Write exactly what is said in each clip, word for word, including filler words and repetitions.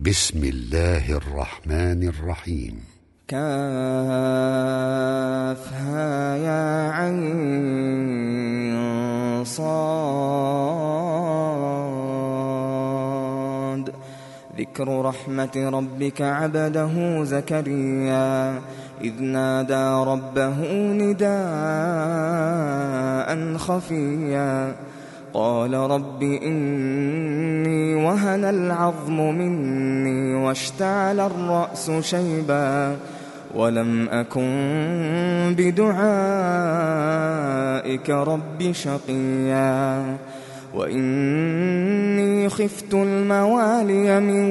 بسم الله الرحمن الرحيم. كافها يا عين صاد. ذكر رحمة ربك عبده زكريا إذ نادى ربه نداء خفيا قال رب إني وهن العظم مني واشتعل الرأس شيبا ولم أكن بدعائك رب شقيا وإني خفت الموالي من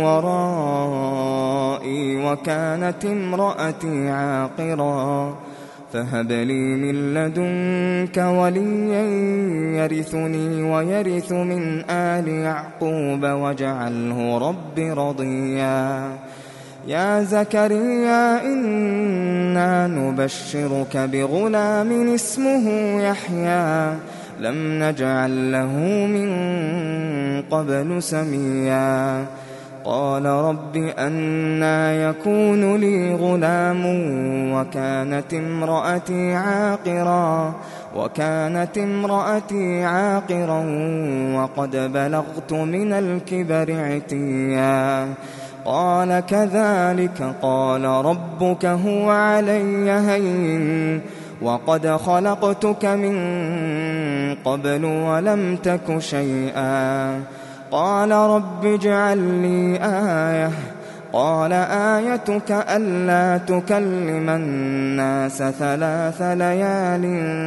ورائي وكانت امرأتي عاقرا فهب لي من لدنك وليا يرثني ويرث من آل يعقوب واجعله رب رضيا. يا زكريا إنا نبشرك بغلام اسمه يحيى لم نجعل له من قبل سميا. قال رب أنى يكون لي غلام وكانت امرأتي عاقرا وكانت امرأتي عاقرا وقد بلغت من الكبر عتيا. قال كذلك قال ربك هو علي هين وقد خلقتك من قبل ولم تك شيئا. قال رب اجعل لي آية قال آيتك ألا تكلم الناس ثلاث ليال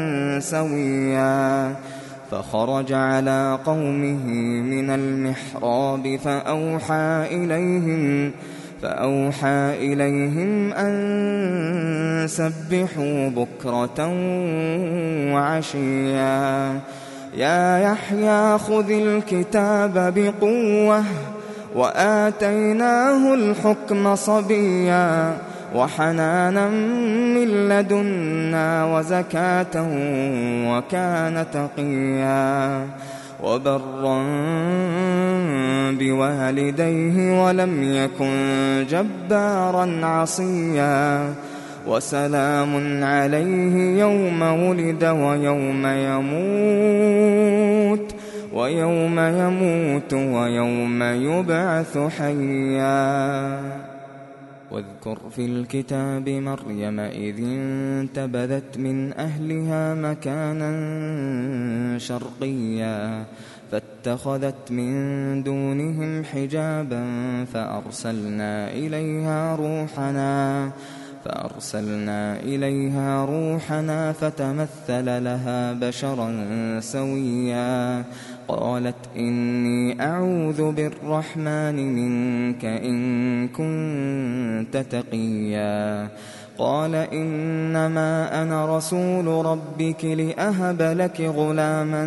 سويا. فخرج على قومه من المحراب فأوحى إليهم فأوحى إليهم أن سبحوا بكرة وعشيا. يا يحيى خذ الكتاب بقوة وآتيناه الحكم صبيا وحنانا من لدنا وزكاة وكان تقيا وبرا بوالديه ولم يكن جبارا عصيا. وسلام عليه يوم ولد ويوم يموت ويوم يموت ويوم يبعث حيا. واذكر في الكتاب مريم إذ انتبذت من أهلها مكانا شرقيا فاتخذت من دونهم حجابا فأرسلنا إليها روحنا فأرسلنا إليها روحنا فتمثل لها بشرا سويا. قالت إني أعوذ بالرحمن منك إن كنت تقيا. قال إنما أنا رسول ربك لأهب لك غلاما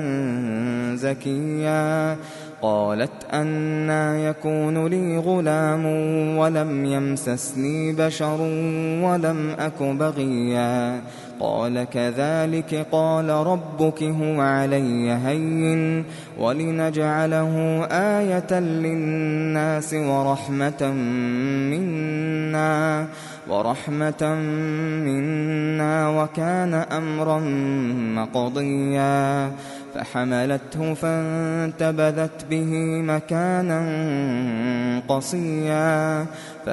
زكيا. قالت أنى يكون لي غلام ولم يمسسني بشر ولم أك بغيا. قال كذلك قال ربك هو علي هين ولنجعله آية للناس ورحمة منا ورحمة منا وكان أمرا مقضيا. فحملته فانتبذت به مكانا قصيا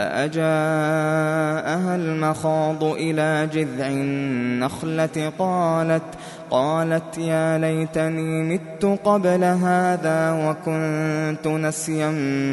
فأجاءها المخاض إلى جذع النخلة قالت قالت يا ليتني مت قبل هذا وكنت نسيا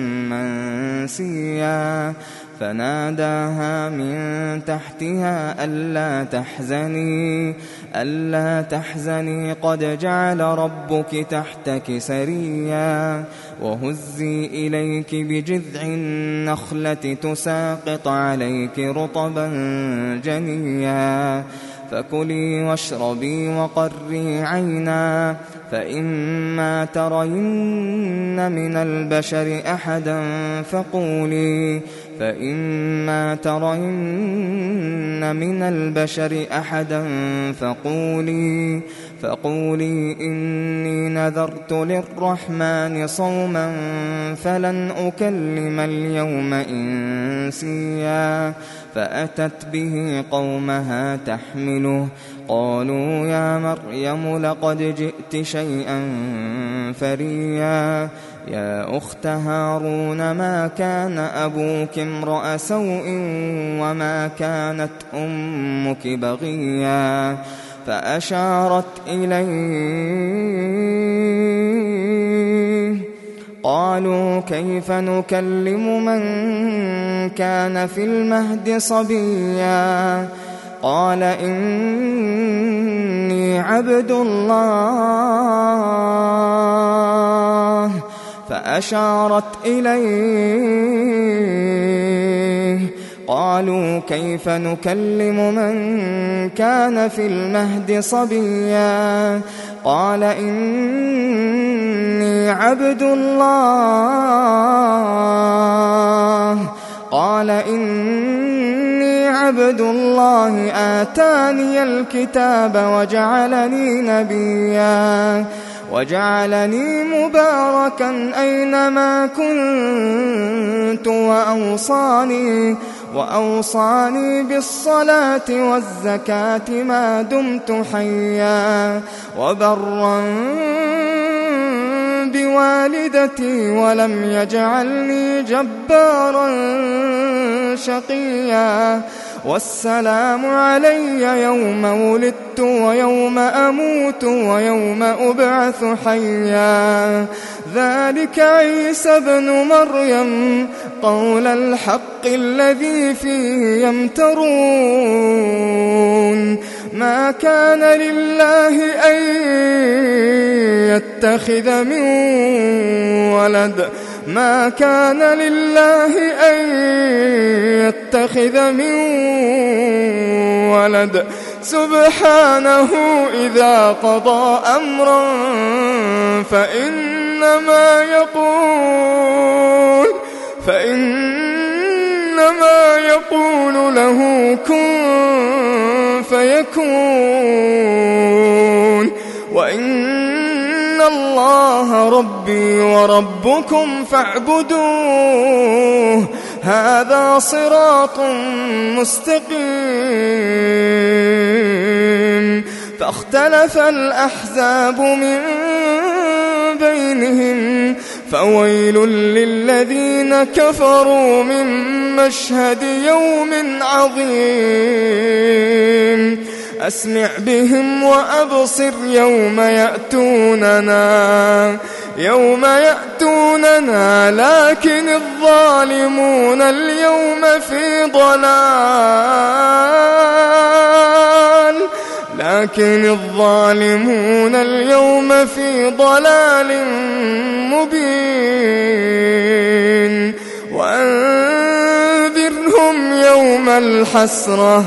منسيا. فناداها من تحتها ألا تحزني ألا تحزني قد جعل ربك تحتك سريا. وهزي إليك بجذع النخلة تساقط عليك رطبا جنيا. فكلي واشربي وقري عينا فإما ترين من البشر أحدا فقولي فإما ترين من البشر أحدا فقولي فقولي إني نذرت للرحمن صوما فلن أكلم اليوم إنسيا فأتت به قومها تحمله قالوا يا مريم لقد جئت شيئا فريا يا أخت هارون ما كان أبوك امرأ سوء وما كانت أمك بغيا فأشارت إليه قالوا كيف نكلم من كان في المهد صبيا قال إني عبد الله فأشارت إليه قالوا كيف نكلم من كان في المهد صبيا قال إني عبد الله قال إني عبد الله آتاني الكتاب وجعلني نبيا وجعلني مباركا أينما كنت وأوصاني وأوصاني بالصلاة والزكاة ما دمت حيا وبرا بوالدتي ولم يجعلني جبارا شقيا والسلام علي يوم ولدت ويوم أموت ويوم أبعث حيا ذلك عيسى ابن مريم قول الحق الذي فيه يمترون ما كان لله أن يتخذ من ولد ما كان لله أن يتخذ من ولد سبحانه إذا قضى أمرا فإنما يقول فإنما يقول له كن فيكون وإن الله ربي وربكم فاعبدوه هذا صراط مستقيم فاختلف الأحزاب من بينهم فويل للذين كفروا من مشهد يوم عظيم أسمع بهم وأبصر يوم يأتوننا يوم يأتوننا لكن الظالمون اليوم في ضلال لكن الظالمون اليوم في ضلال مبين وأنذرهم يوم الحسرة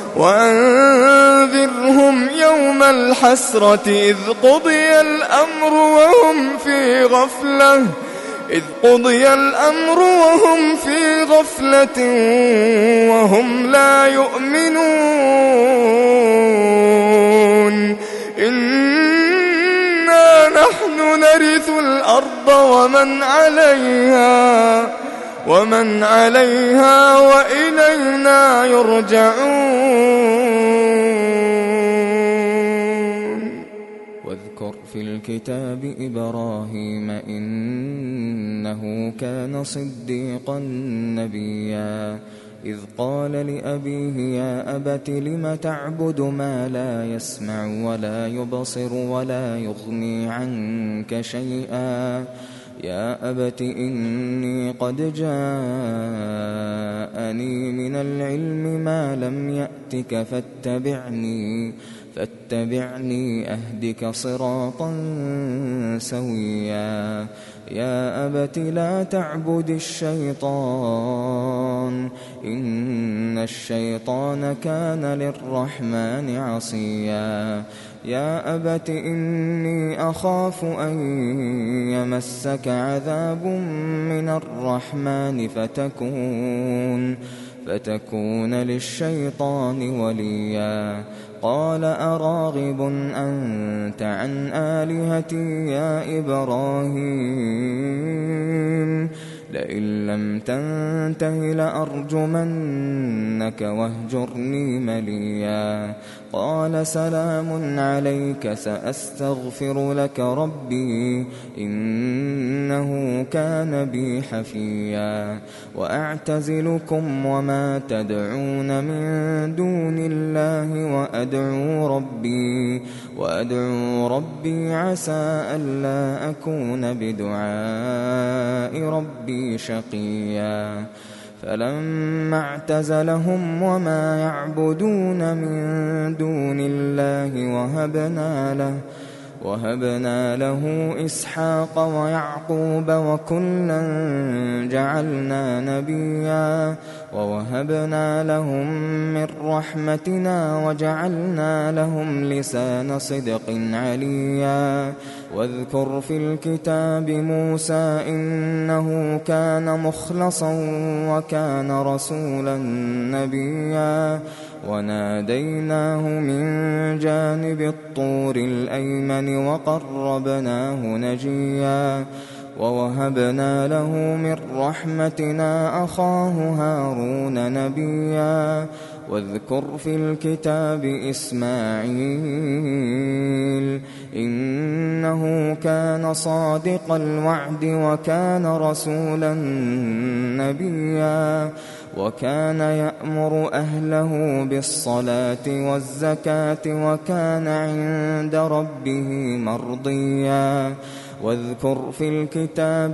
وأنذرهم يوم الحسرة إذ قضي الأمر وهم في غفلة إذ قضي الأمر وهم في غفلة وهم لا يؤمنون إنا نحن نرث الأرض ومن عليها ومن عليها وإلينا يرجعون واذكر في الكتاب إبراهيم إنه كان صديقا نبيا إذ قال لأبيه يا أبت لم تعبد ما لا يسمع ولا يبصر ولا يغني عنك شيئا يا أبت إني قد جاءني من العلم ما لم يأتك فاتبعني فاتبعني أهدك صراطا سويا يا أبت لا تعبد الشيطان إن الشيطان كان للرحمن عصيا يا أبت إني أخاف أن يمسك عذاب من الرحمن فتكون فتكون للشيطان وليا. قال أراغب أنت عن آلهتي يا إبراهيم لئن لم تنته لأرجمنك واهجرني مليا. قال سلام عليك سأستغفر لك ربي إنه كان بي حفيا. وأعتزلكم وما تدعون من دون الله وأدعو ربي وأدعو ربي عسى ألا أكون بدعاء ربي شقيا. فلما اعتزلهم وما يعبدون من دون الله وهبنا له وهبنا له إسحاق ويعقوب وكلا جعلنا نبيا. ووهبنا لهم من رحمتنا وجعلنا لهم لسان صدق عليا. واذكر في الكتاب موسى إنه كان مخلصا وكان رسولا نبيا. وناديناه من جانب الطور الأيمن وقربناه نجيا. ووهبنا له من رحمتنا أخاه هارون نبيا. واذكر في الكتاب إسماعيل إنه كان صادق الوعد وكان رسولا نبيا. وكان يأمر أهله بالصلاة والزكاة وكان عند ربه مرضيا. واذكر في الكتاب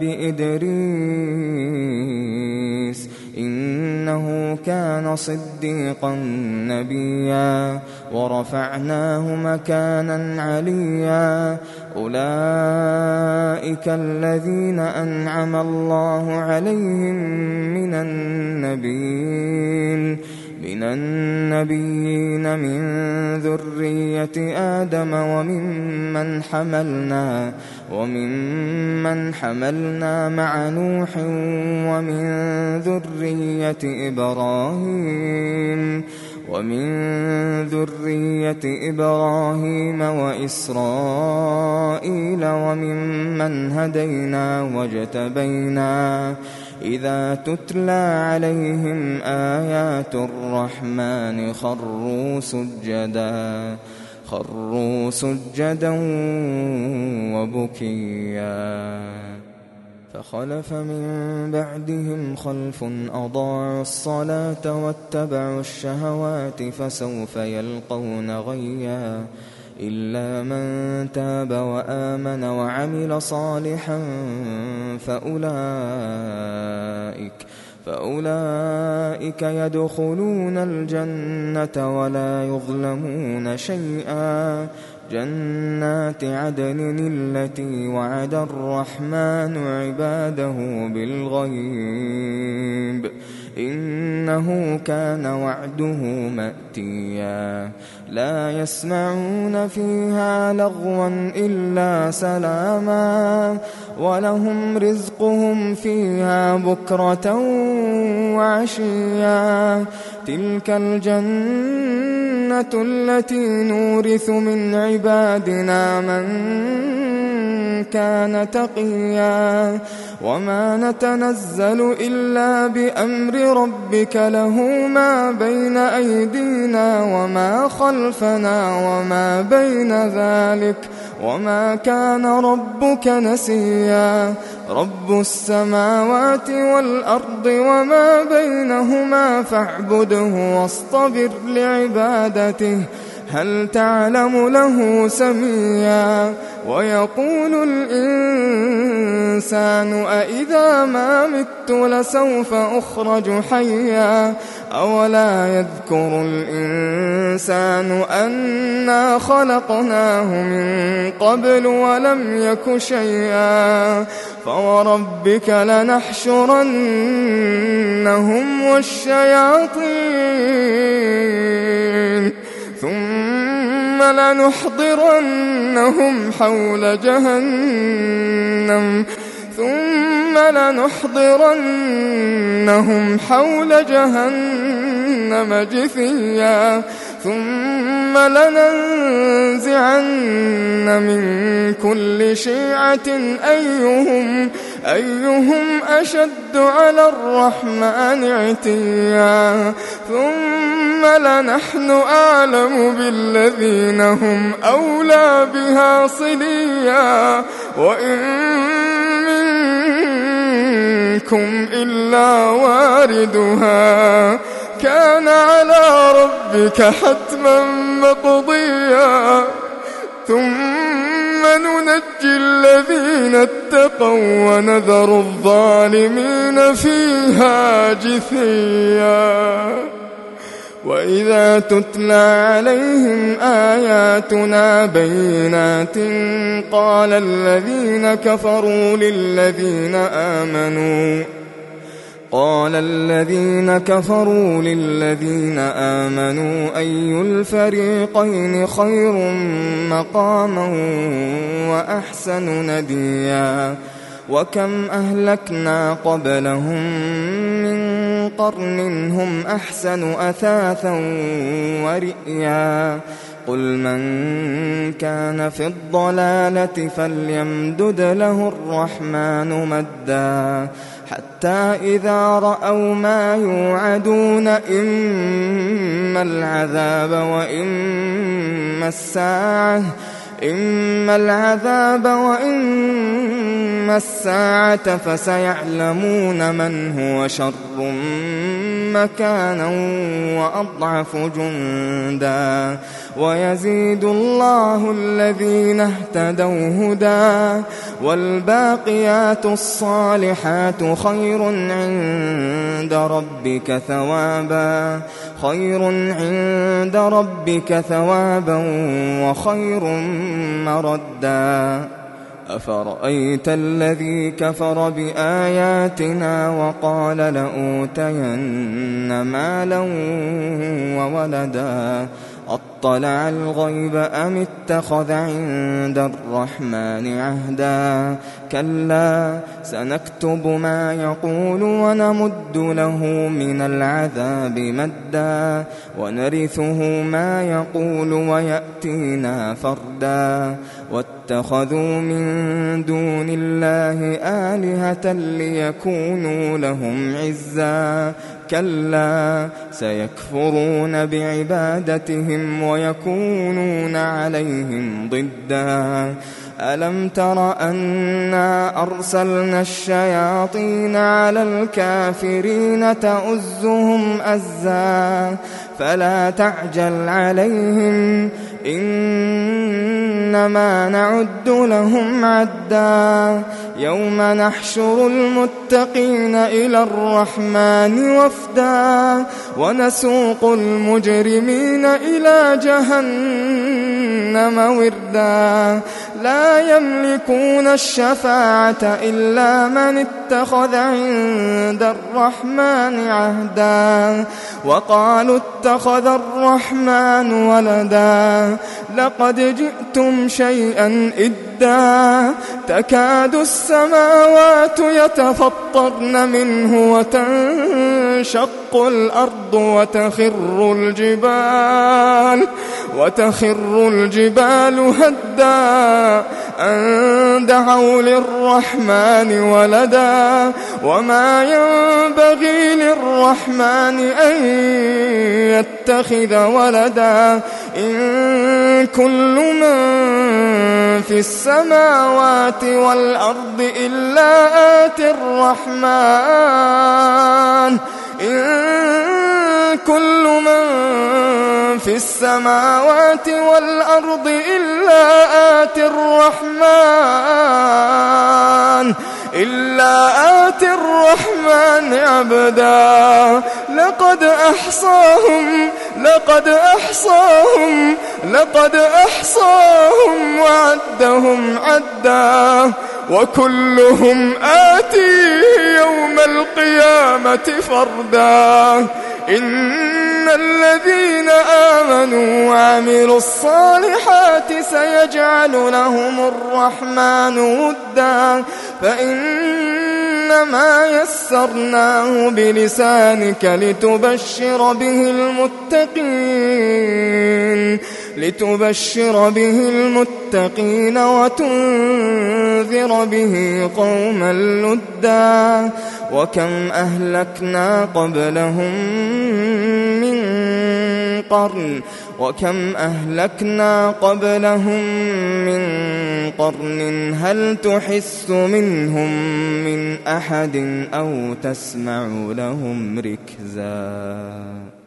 إدريس إنه كان صديقا نبيا. ورفعناه مكانا عليا. أولئك الذين أنعم الله عليهم من النبيين من النبيين من ذرية آدم وممن حملنا وممن حملنا مع نوح ومن ذرية إبراهيم ومن ذرية إبراهيم وإسرائيل وممن هدينا واجتبينا. إذا تتلى عليهم آيات الرحمن خروا سجدا خروا سجدا وبكيا. فخلف من بعدهم خلف أضاعوا الصلاة واتبعوا الشهوات فسوف يلقون غيا. إلا من تاب وآمن وعمل صالحا فأولئك فأولئك يدخلون الجنة ولا يظلمون شيئا. جنات عدن التي وعد الرحمن عباده بالغيب إنه كان وعده مأتيا. لا يسمعون فيها لغوا إلا سلاما ولهم رزقهم فيها بكرة وعشيا. تلك الجنة التي نورث من عبادنا من كان تقيا. وما نتنزل إلا بأمر ربك له ما بين أيدينا وما خلفنا وما بين ذلك وما كان ربك نسيا. رب السماوات والأرض وما بينهما فاعبده واصطبر لعبادته هل تعلم له سميا. ويقول الإنسان أإذا ما مت لسوف أخرج حيا. أولا يذكر الإنسان أنا خلقناه من قبل ولم يك شيئا. فوربك لنحشرنهم والشياطين ثم لنحضرنهم حول جهنم ثم لنحضرنهم حول جهنم جثيا ثم لننزعن من كل شيعة أيهم, أيهم أشد على الرحمن عتيا ثم لنحن أعلم بالذين هم أولى بها صليا وإن منكم إلا واردها كان على ربك حتما مقضيا ثم ننجي الذين اتقوا ونذر الظالمين فيها جثيا وإذا تتلى عليهم آياتنا بينات قال الذين كفروا للذين آمنوا قال الذين كفروا للذين آمنوا أي الفريقين خير مقاما وأحسن نديا وكم أهلكنا قبلهم من قرن هم أحسن أثاثا ورئيا قل من كان في الضلالة فليمدد له الرحمن مدا حتى إذا رأوا ما يوعدون إما العذاب وإما الساعة إما العذاب وإما الساعة فسيعلمون من هو شر مكانا وأضعف جندا ويزيد الله الذين اهتدوا هدى والباقيات الصالحات خير عند ربك ثوابا خير عند ربك ثوابا وخير مردا أفرأيت الذي كفر بآياتنا وقال لأوتين مالا وولدا أطلع الغيب أم اتخذ عند الرحمن عهدا كلا سنكتب ما يقول ونمد له من العذاب مدا ونرثه ما يقول ويأتينا فردا واتخذوا من دون الله آلهة ليكونوا لهم عزا كلا سيكفرون بعبادتهم ويكونون عليهم ضدا ألم تر أنا أرسلنا الشياطين على الكافرين تؤزهم أزا فلا تعجل عليهم إنما نعد لهم عدا يوم نحشر المتقين إلى الرحمن وفدا ونسوق المجرمين إلى جهنم وردا لا يملكون الشفاعة إلا من اتخذ عند الرحمن عهدا وقالوا اتخذ الرحمن ولدا لقد جئتم شيئا إدا تكاد السماوات يتفطرن منه وتنشق الأرض وتخر الجبال وتخر الجبال هدا أن دعوا للرحمن ولدا وما ينبغي للرحمن أن يتخذ ولدا إن كل من في السماوات والأرض إلا آتي الرحمن إن كل من في السماوات والأرض إلا آتي الرحمن إلا آتي الرحمن عبدا لقد أحصاهم لقد أحصاهم لقد أحصاهم وعدهم عدا وكلهم آتيه يوم القيامة فردا إن الذين آمنوا وعملوا الصالحات سيجعل لهم الرحمن ودا فإن فإنما يسرناه بلسانك لتبشر به المتقين لتبشر به المتقين وتنذر به قوما لدا وكم أهلكنا قبلهم من قرن وكم أهلكنا قبلهم من قرن هل تحس منهم من أحد أو تسمع لهم ركزا.